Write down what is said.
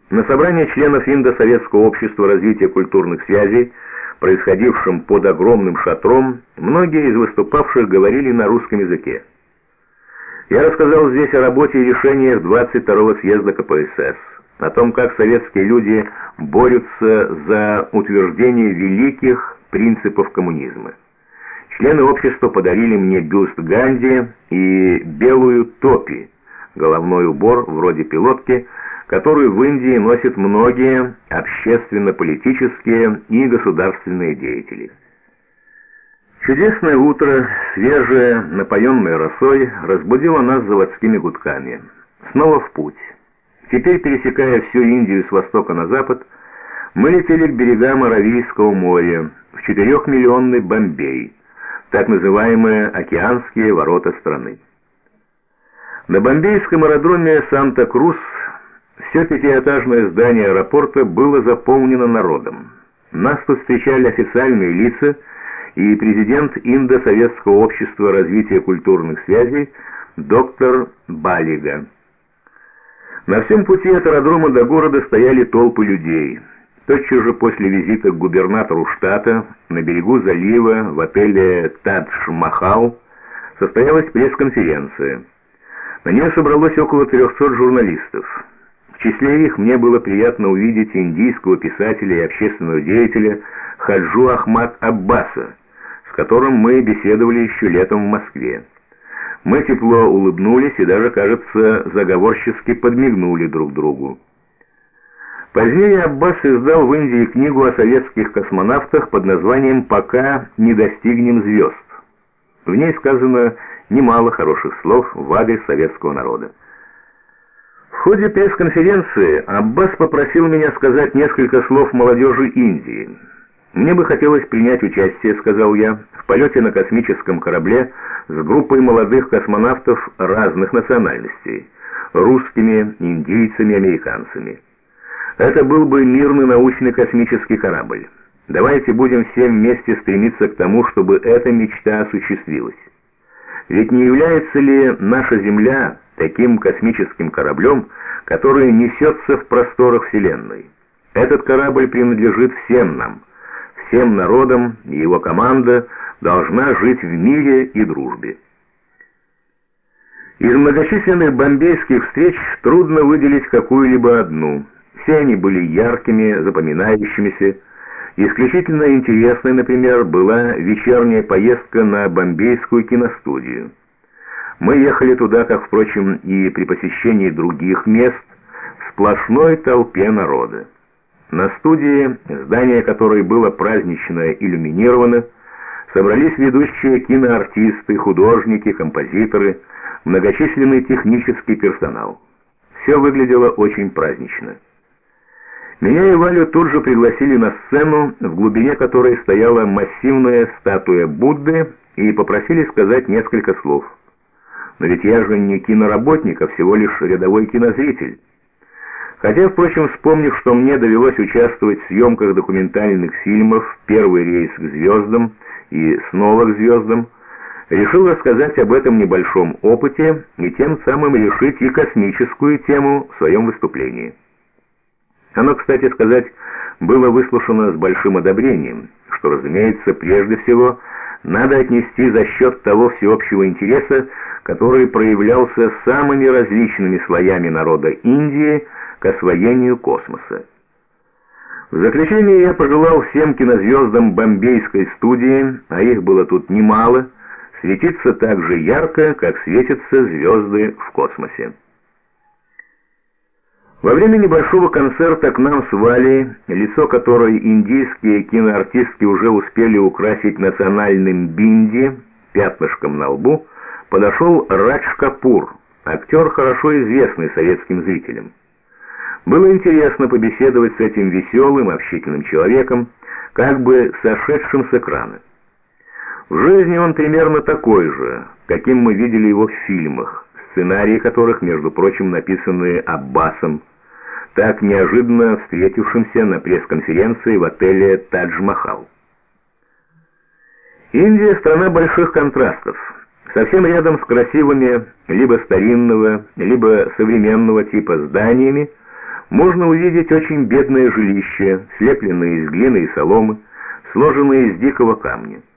На собрании членов Индо-Советского общества развития культурных связей, происходившем под огромным шатром, многие из выступавших говорили на русском языке. Я рассказал здесь о работе и решениях 22-го съезда КПСС, о том, как советские люди борются за утверждение великих принципов коммунизма. Члены общества подарили мне бюст Ганди и белую топи, головной убор вроде пилотки, которую в Индии носят многие общественно-политические и государственные деятели. Чудесное утро, свежее, напоенное росой, разбудило нас заводскими гудками. Снова в путь. Теперь, пересекая всю Индию с востока на запад, мы летели к берегам Аравийского моря, в 4-миллионный Бомбей, так называемые океанские ворота страны. На бомбейском аэродроме Санта-Крус все пятиэтажное здание аэропорта было заполнено народом. Нас тут встречали официальные лица и президент Индо-Советского общества развития культурных связей доктор Балига. На всем пути от аэродрома до города стояли толпы людей. Тотчас же после визита к губернатору штата на берегу залива в отеле Тадж-Махал состоялась пресс-конференция. На нее собралось около 300 журналистов. В числе их мне было приятно увидеть индийского писателя и общественного деятеля Хаджу Ахмад Аббаса, с которым мы беседовали еще летом в Москве. Мы тепло улыбнулись и даже, кажется, заговорчески подмигнули друг другу. Позднее Аббас издал в Индии книгу о советских космонавтах под названием «Пока не достигнем звезд». В ней сказано немало хороших слов в адрес советского народа. В ходе пресс-конференции Аббас попросил меня сказать несколько слов молодежи Индии. «Мне бы хотелось принять участие, — сказал я, — в полете на космическом корабле с группой молодых космонавтов разных национальностей — русскими, индийцами, американцами. Это был бы мирный научный космический корабль. Давайте будем все вместе стремиться к тому, чтобы эта мечта осуществилась. Ведь не является ли наша Земля таким космическим кораблем, который несется в просторах Вселенной? Этот корабль принадлежит всем нам, всем народам, и его команда должна жить в мире и дружбе». Из многочисленных бомбейских встреч трудно выделить какую-либо одну. Все они были яркими, запоминающимися. Исключительно интересной, например, была вечерняя поездка на бомбейскую киностудию. Мы ехали туда, как, впрочем, и при посещении других мест, в сплошной толпе народа. На студии, здание которой было празднично иллюминировано, собрались ведущие киноартисты, художники, композиторы, многочисленный технический персонал. Все выглядело очень празднично. Меня и Валю тут же пригласили на сцену, в глубине которой стояла массивная статуя Будды, и попросили сказать несколько слов. Но ведь я же не киноработник, а всего лишь рядовой кинозритель. Хотя, впрочем, вспомнив, что мне довелось участвовать в съемках документальных фильмов «Первый рейс к звездам» и «Снова к звездам», решил рассказать об этом небольшом опыте и тем самым решить и космическую тему в своем выступлении. Оно, кстати сказать, было выслушано с большим одобрением, что, разумеется, прежде всего надо отнести за счет того всеобщего интереса, который проявлялся самыми различными слоями народа Индии к освоению космоса. В заключение я пожелал всем кинозвездам бомбейской студии, а их было тут немало, светиться так же ярко, как светятся звезды в космосе. Во время небольшого концерта к нам с Валей, лицо которой индийские киноартистки уже успели украсить национальным бинди, пятнышком на лбу, подошел Радж Капур, актер, хорошо известный советским зрителям. Было интересно побеседовать с этим веселым, общительным человеком, как бы сошедшим с экрана. В жизни он примерно такой же, каким мы видели его в фильмах, сценарии которых, между прочим, написаны Аббасом, так неожиданно встретившимся на пресс-конференции в отеле Тадж-Махал. Индия — страна больших контрастов. Совсем рядом с красивыми либо старинного, либо современного типа зданиями можно увидеть очень бедное жилище, слепленное из глины и соломы, сложенное из дикого камня.